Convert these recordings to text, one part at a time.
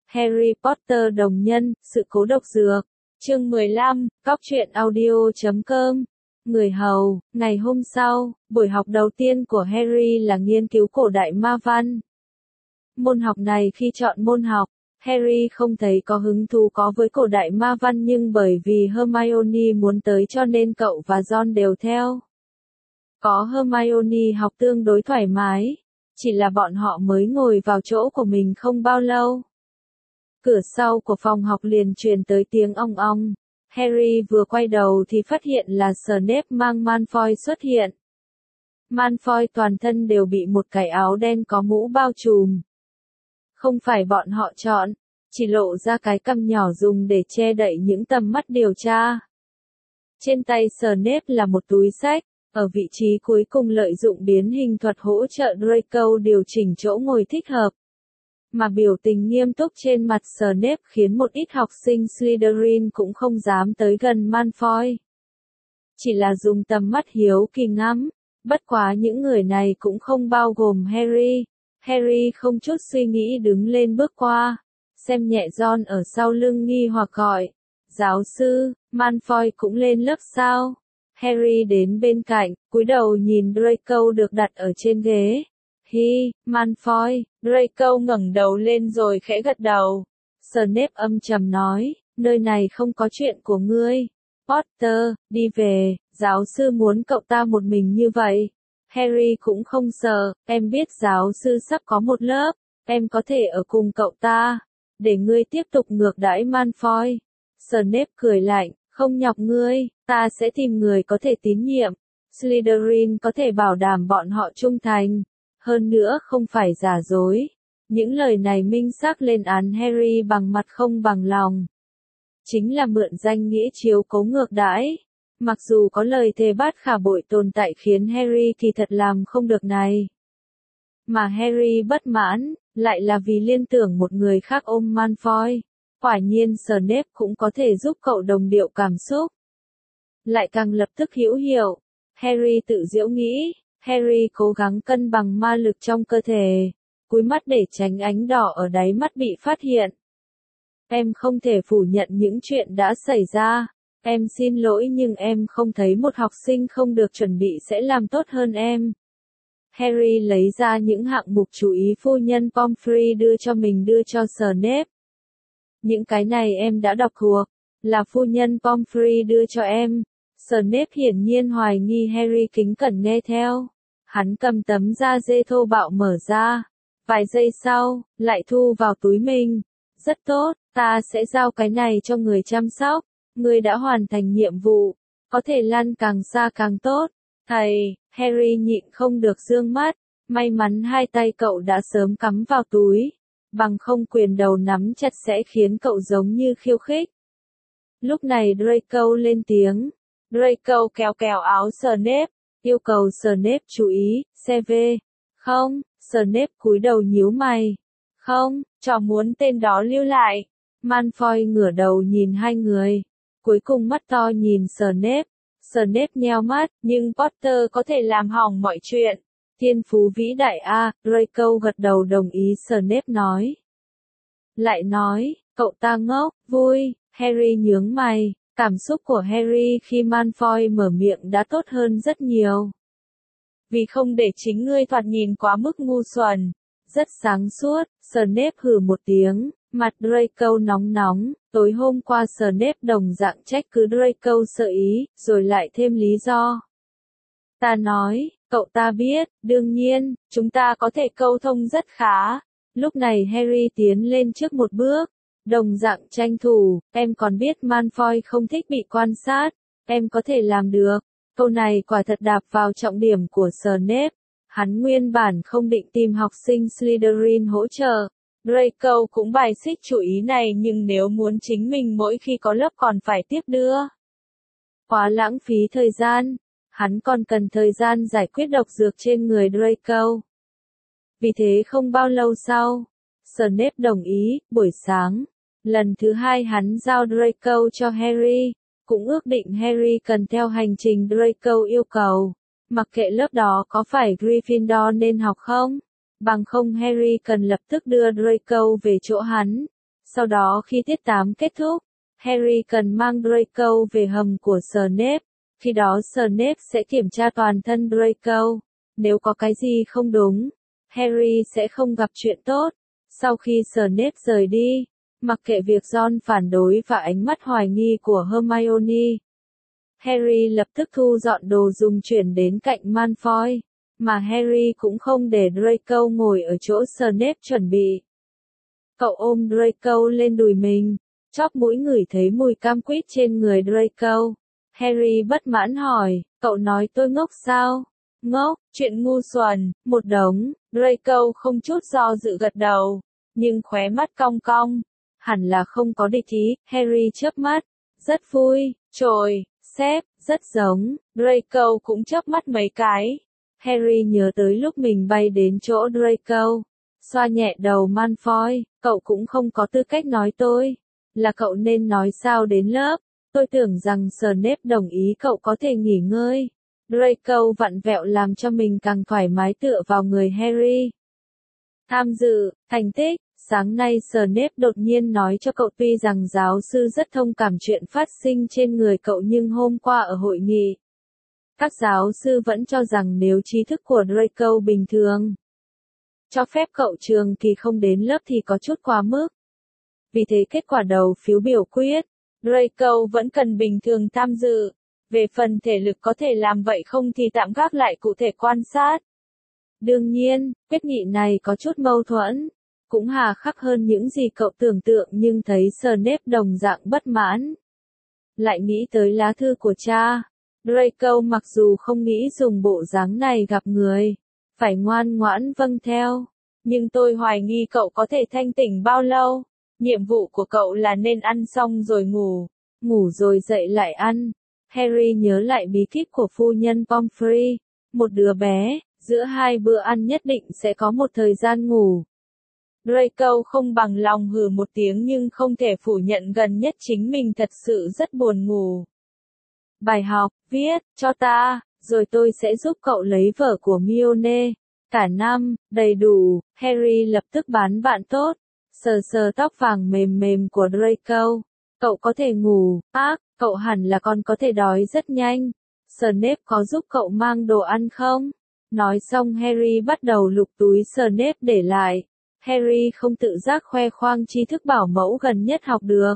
Harry Potter đồng nhân, sự cố độc dược. Chương 15, Cóc truyện audio.com. Người hầu, ngày hôm sau, buổi học đầu tiên của Harry là nghiên cứu cổ đại ma văn. Môn học này khi chọn môn học, Harry không thấy có hứng thú có với cổ đại ma văn nhưng bởi vì Hermione muốn tới cho nên cậu và Ron đều theo. Có Hermione học tương đối thoải mái, chỉ là bọn họ mới ngồi vào chỗ của mình không bao lâu. Cửa sau của phòng học liền truyền tới tiếng ong ong. Harry vừa quay đầu thì phát hiện là Snape mang Malfoy xuất hiện. Malfoy toàn thân đều bị một cái áo đen có mũ bao trùm. Không phải bọn họ chọn, chỉ lộ ra cái cằm nhỏ dùng để che đậy những tầm mắt điều tra. Trên tay Snape là một túi xách, ở vị trí cuối cùng lợi dụng biến hình thuật hỗ trợ Draco điều chỉnh chỗ ngồi thích hợp. Mà biểu tình nghiêm túc trên mặt Snape khiến một ít học sinh Slytherin cũng không dám tới gần Malfoy. Chỉ là dùng tầm mắt hiếu kỳ ngắm, bất quá những người này cũng không bao gồm Harry. Harry không chút suy nghĩ đứng lên bước qua, xem nhẹ Ron ở sau lưng nghi hoặc gọi. Giáo sư, Malfoy cũng lên lớp sao? Harry đến bên cạnh, cúi đầu nhìn Draco được đặt ở trên ghế. Hi, Malfoy, Draco ngẩng đầu lên rồi khẽ gật đầu. Snape âm trầm nói, nơi này không có chuyện của ngươi. Potter, đi về, giáo sư muốn cậu ta một mình như vậy. Harry cũng không sợ, em biết giáo sư sắp có một lớp, em có thể ở cùng cậu ta, để ngươi tiếp tục ngược đãi Malfoy. Snape cười lạnh, không nhọc ngươi, ta sẽ tìm người có thể tín nhiệm. Slytherin có thể bảo đảm bọn họ trung thành. Hơn nữa không phải giả dối. Những lời này minh xác lên án Harry bằng mặt không bằng lòng. Chính là mượn danh nghĩa chiếu cố ngược đãi. Mặc dù có lời thề bát khả bội tồn tại khiến Harry kỳ thật làm không được này. Mà Harry bất mãn, lại là vì liên tưởng một người khác ôm Malfoy. Quả nhiên Snape cũng có thể giúp cậu đồng điệu cảm xúc. Lại càng lập tức hữu hiệu. Harry tự giễu nghĩ. Harry cố gắng cân bằng ma lực trong cơ thể, cúi mắt để tránh ánh đỏ ở đáy mắt bị phát hiện. Em không thể phủ nhận những chuyện đã xảy ra. Em xin lỗi nhưng em không thấy một học sinh không được chuẩn bị sẽ làm tốt hơn em. Harry lấy ra những hạng mục chú ý phu nhân Pomfrey đưa cho mình đưa cho Snape. Những cái này em đã đọc thuộc, là phu nhân Pomfrey đưa cho em. Snape hiển nhiên hoài nghi Harry kính cẩn nghe theo. Hắn cầm tấm da dê thô bạo mở ra. Vài giây sau, lại thu vào túi mình. Rất tốt, ta sẽ giao cái này cho người chăm sóc. Người đã hoàn thành nhiệm vụ. Có thể lăn càng xa càng tốt. Thầy, Harry nhịn không được dương mắt. May mắn hai tay cậu đã sớm cắm vào túi. Bằng không quyền đầu nắm chặt sẽ khiến cậu giống như khiêu khích. Lúc này Draco lên tiếng. Draco kéo kéo áo Snape, yêu cầu Snape chú ý, CV. Không, Snape cúi đầu nhíu mày. Không, trò muốn tên đó lưu lại. Malfoy ngửa đầu nhìn hai người. Cuối cùng mắt to nhìn Snape. Snape nheo mắt, nhưng Potter có thể làm hỏng mọi chuyện. Thiên phú vĩ đại a, Draco gật đầu đồng ý Snape nói. Lại nói, cậu ta ngốc, vui, Harry nhướng mày. Cảm xúc của Harry khi Malfoy mở miệng đã tốt hơn rất nhiều. Vì không để chính ngươi thoạt nhìn quá mức ngu xuẩn. Rất sáng suốt, Snape hừ một tiếng, mặt Draco nóng nóng, tối hôm qua Snape đồng dạng trách cứ Draco sợ ý, rồi lại thêm lý do. Ta nói, cậu ta biết, đương nhiên, chúng ta có thể câu thông rất khá. Lúc này Harry tiến lên trước một bước. Đồng dạng tranh thủ, em còn biết Malfoy không thích bị quan sát, em có thể làm được. Câu này quả thật đạp vào trọng điểm của Snape. Hắn nguyên bản không định tìm học sinh Slytherin hỗ trợ. Draco cũng bài xích chủ ý này nhưng nếu muốn chính mình mỗi khi có lớp còn phải tiếp đưa. Quá lãng phí thời gian. Hắn còn cần thời gian giải quyết độc dược trên người Draco. Vì thế không bao lâu sau, Snape đồng ý, buổi sáng. Lần thứ hai hắn giao Draco cho Harry, cũng ước định Harry cần theo hành trình Draco yêu cầu. Mặc kệ lớp đó có phải Gryffindor nên học không, bằng không Harry cần lập tức đưa Draco về chỗ hắn. Sau đó khi tiết 8 kết thúc, Harry cần mang Draco về hầm của Snape. Khi đó Snape sẽ kiểm tra toàn thân Draco. Nếu có cái gì không đúng, Harry sẽ không gặp chuyện tốt. Sau khi Snape rời đi, mặc kệ việc Ron phản đối và ánh mắt hoài nghi của Hermione, Harry lập tức thu dọn đồ dùng chuyển đến cạnh Malfoy, mà Harry cũng không để Draco ngồi ở chỗ Snape chuẩn bị. Cậu ôm Draco lên đùi mình, chóp mũi ngửi thấy mùi cam quýt trên người Draco. Harry bất mãn hỏi, cậu nói tôi ngốc sao? Ngốc, chuyện ngu xuẩn, một đống. Draco không chút do dự gật đầu, nhưng khóe mắt cong cong. Hẳn là không có địch ý. Harry chớp mắt, rất vui, trồi, sếp, rất giống. Draco cũng chớp mắt mấy cái. Harry nhớ tới lúc mình bay đến chỗ Draco, xoa nhẹ đầu Malfoy, cậu cũng không có tư cách nói tôi. Là cậu nên nói sao đến lớp. Tôi tưởng rằng Snape đồng ý cậu có thể nghỉ ngơi. Draco vặn vẹo làm cho mình càng thoải mái tựa vào người Harry. Tham dự, thành tích, sáng nay Snape đột nhiên nói cho cậu tuy rằng giáo sư rất thông cảm chuyện phát sinh trên người cậu nhưng hôm qua ở hội nghị, các giáo sư vẫn cho rằng nếu trí thức của Draco bình thường, cho phép cậu trường kỳ không đến lớp thì có chút quá mức. Vì thế kết quả đầu phiếu biểu quyết, Draco vẫn cần bình thường tham dự. Về phần thể lực có thể làm vậy không thì tạm gác lại cụ thể quan sát. Đương nhiên, quyết nghị này có chút mâu thuẫn, cũng hà khắc hơn những gì cậu tưởng tượng nhưng thấy Snape đồng dạng bất mãn. Lại nghĩ tới lá thư của cha, Draco mặc dù không nghĩ dùng bộ dáng này gặp người, phải ngoan ngoãn vâng theo, nhưng tôi hoài nghi cậu có thể thanh tỉnh bao lâu. Nhiệm vụ của cậu là nên ăn xong rồi ngủ, ngủ rồi dậy lại ăn. Harry nhớ lại bí kíp của phu nhân Pomfrey, một đứa bé, giữa hai bữa ăn nhất định sẽ có một thời gian ngủ. Draco không bằng lòng hừ một tiếng nhưng không thể phủ nhận gần nhất chính mình thật sự rất buồn ngủ. Bài học, viết, cho ta, rồi tôi sẽ giúp cậu lấy vở của Hermione. Cả năm, đầy đủ, Harry lập tức bán bạn tốt, sờ sờ tóc vàng mềm mềm của Draco. Cậu có thể ngủ, cậu hẳn là còn có thể đói rất nhanh. Snape có giúp cậu mang đồ ăn không? Nói xong Harry bắt đầu lục túi Snape để lại. Harry không tự giác khoe khoang tri thức bảo mẫu gần nhất học được.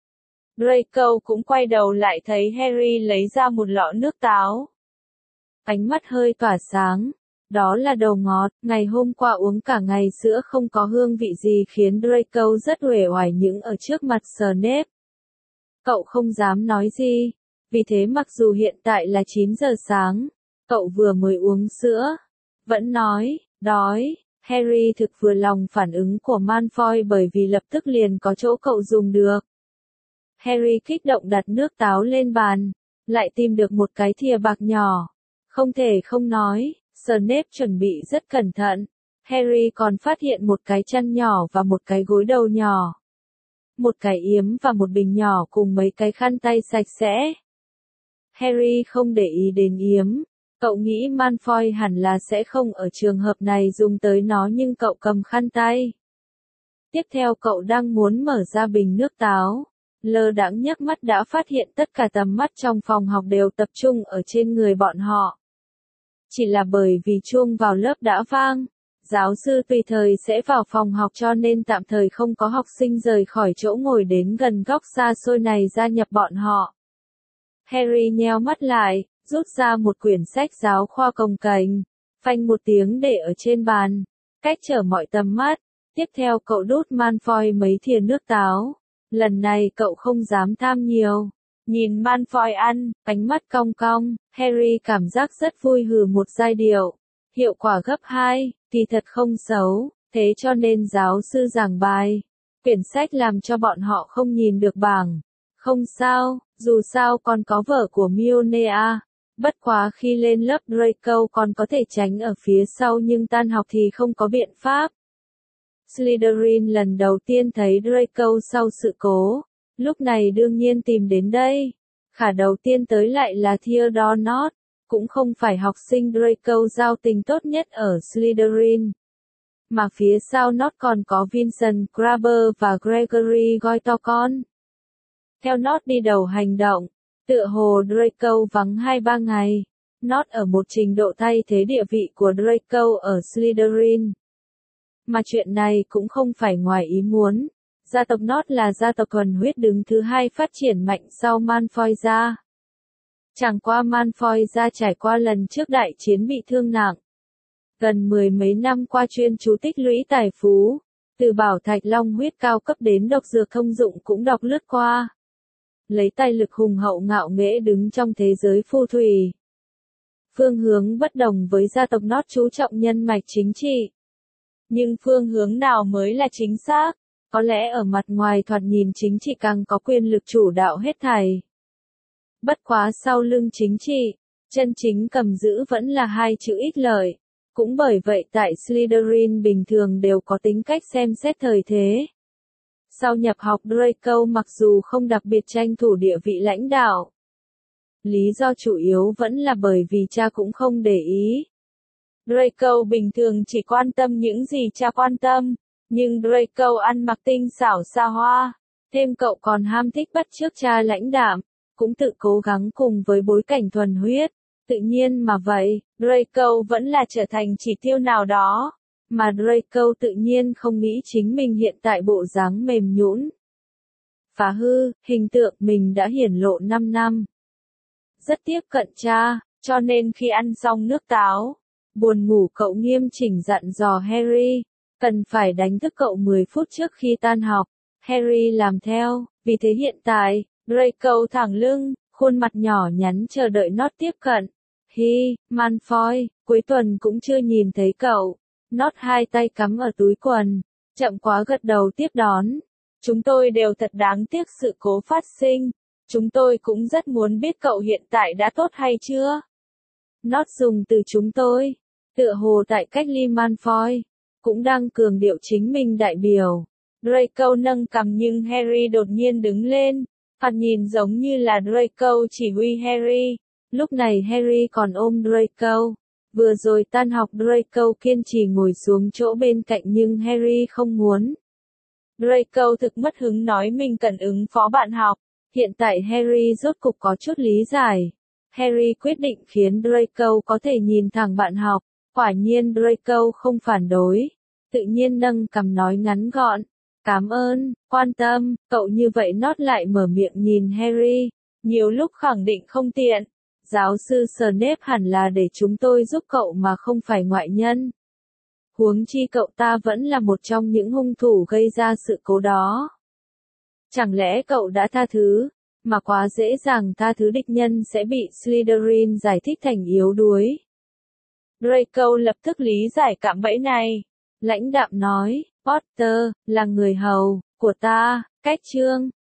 Draco cũng quay đầu lại thấy Harry lấy ra một lọ nước táo. Ánh mắt hơi tỏa sáng. Đó là đầu ngọt, ngày hôm qua uống cả ngày sữa không có hương vị gì khiến Draco rất uể oải những ở trước mặt Snape. Cậu không dám nói gì, vì thế mặc dù hiện tại là 9 giờ sáng, cậu vừa mới uống sữa, vẫn nói, đói. Harry thực vừa lòng phản ứng của Malfoy bởi vì lập tức liền có chỗ cậu dùng được. Harry kích động đặt nước táo lên bàn, lại tìm được một cái thìa bạc nhỏ. Không thể không nói, Snape chuẩn bị rất cẩn thận. Harry còn phát hiện một cái chăn nhỏ và một cái gối đầu nhỏ. Một cái yếm và một bình nhỏ cùng mấy cái khăn tay sạch sẽ. Harry không để ý đến yếm. Cậu nghĩ Malfoy hẳn là sẽ không ở trường hợp này dùng tới nó nhưng cậu cầm khăn tay. Tiếp theo cậu đang muốn mở ra bình nước táo. Lơ đãng nhấc mắt đã phát hiện tất cả tầm mắt trong phòng học đều tập trung ở trên người bọn họ. Chỉ là bởi vì chuông vào lớp đã vang. Giáo sư tùy thời sẽ vào phòng học cho nên tạm thời không có học sinh rời khỏi chỗ ngồi đến gần góc xa xôi này gia nhập bọn họ. Harry nheo mắt lại, rút ra một quyển sách giáo khoa cồng kềnh, phanh một tiếng để ở trên bàn, cách trở mọi tầm mắt. Tiếp theo cậu đút Malfoy mấy thìa nước táo. Lần này cậu không dám tham nhiều. Nhìn Malfoy ăn, ánh mắt cong cong, Harry cảm giác rất vui hừ một giai điệu. Hiệu quả gấp 2, thì thật không xấu, thế cho nên giáo sư giảng bài. Quyển sách làm cho bọn họ không nhìn được bảng. Không sao, dù sao còn có vở của Hermione. Bất quá khi lên lớp Draco còn có thể tránh ở phía sau nhưng tan học thì không có biện pháp. Slytherin lần đầu tiên thấy Draco sau sự cố. Lúc này đương nhiên tìm đến đây. Khả đầu tiên tới lại là Theodore Nott, cũng không phải học sinh Draco giao tình tốt nhất ở Slytherin. mà phía sau Nott còn có Vincent Graber và Gregory Goytocon. Theo Nott đi đầu hành động, tựa hồ Draco vắng 2-3 ngày. Nott ở một trình độ thay thế địa vị của Draco ở Slytherin. Mà chuyện này cũng không phải ngoài ý muốn. Gia tộc Nott là gia tộc thuần huyết đứng thứ 2 phát triển mạnh sau Malfoy gia. Chẳng qua Malfoy gia trải qua lần trước đại chiến bị thương nặng. Gần 10 mấy năm qua chuyên chú tích lũy tài phú, từ bảo thạch long huyết cao cấp đến độc dược thông dụng cũng đọc lướt qua. Lấy tài lực hùng hậu ngạo nghễ đứng trong thế giới phù thủy. Phương hướng bất đồng với gia tộc Nott chú trọng nhân mạch chính trị. Nhưng phương hướng nào mới là chính xác? Có lẽ ở mặt ngoài thoạt nhìn chính trị càng có quyền lực chủ đạo hết thảy. Bất quá sau lưng chính trị, chân chính cầm giữ vẫn là 2 chữ ích lợi. Cũng bởi vậy tại Slytherin bình thường đều có tính cách xem xét thời thế. Sau nhập học Draco mặc dù không đặc biệt tranh thủ địa vị lãnh đạo. Lý do chủ yếu vẫn là bởi vì cha cũng không để ý. Draco bình thường chỉ quan tâm những gì cha quan tâm, nhưng Draco ăn mặc tinh xảo xa hoa, thêm cậu còn ham thích bắt chước cha lãnh đạm, cũng tự cố gắng cùng với bối cảnh thuần huyết. Tự nhiên mà vậy, Draco vẫn là trở thành chỉ tiêu nào đó, mà Draco tự nhiên không nghĩ chính mình hiện tại bộ dáng mềm nhũn, phá hư, hình tượng mình đã hiển lộ 5 năm. Rất tiếp cận cha, cho nên khi ăn xong nước táo, buồn ngủ cậu nghiêm chỉnh dặn dò Harry, cần phải đánh thức cậu 10 phút trước khi tan học. Harry làm theo, vì thế hiện tại, Draco thẳng lưng, khuôn mặt nhỏ nhắn chờ đợi Nott tiếp cận. Hi, Malfoy, cuối tuần cũng chưa nhìn thấy cậu. Nott 2 tay cắm ở túi quần, chậm quá gật đầu tiếp đón. Chúng tôi đều thật đáng tiếc sự cố phát sinh. Chúng tôi cũng rất muốn biết cậu hiện tại đã tốt hay chưa. Nott dùng từ chúng tôi, tựa hồ tại cách ly Malfoy, cũng đang cường điệu chính mình đại biểu. Draco nâng cằm nhưng Harry đột nhiên đứng lên, thoạt nhìn giống như là Draco chỉ huy Harry. Lúc này Harry còn ôm Draco. Vừa rồi tan học Draco kiên trì ngồi xuống chỗ bên cạnh nhưng Harry không muốn. Draco thực mất hứng nói mình cần ứng phó bạn học. Hiện tại Harry rốt cục có chút lý giải. Harry quyết định khiến Draco có thể nhìn thẳng bạn học. Quả nhiên Draco không phản đối. Tự nhiên nâng cằm nói ngắn gọn. Cảm ơn, quan tâm, cậu như vậy. Nott lại mở miệng nhìn Harry. Nhiều lúc khẳng định không tiện. Giáo sư Snape hẳn là để chúng tôi giúp cậu mà không phải ngoại nhân. Huống chi cậu ta vẫn là một trong những hung thủ gây ra sự cố đó. Chẳng lẽ cậu đã tha thứ, mà quá dễ dàng tha thứ địch nhân sẽ bị Slytherin giải thích thành yếu đuối. Draco lập tức lý giải cạm bẫy này. Lãnh đạm nói, Potter, là người hầu của ta, cách chương.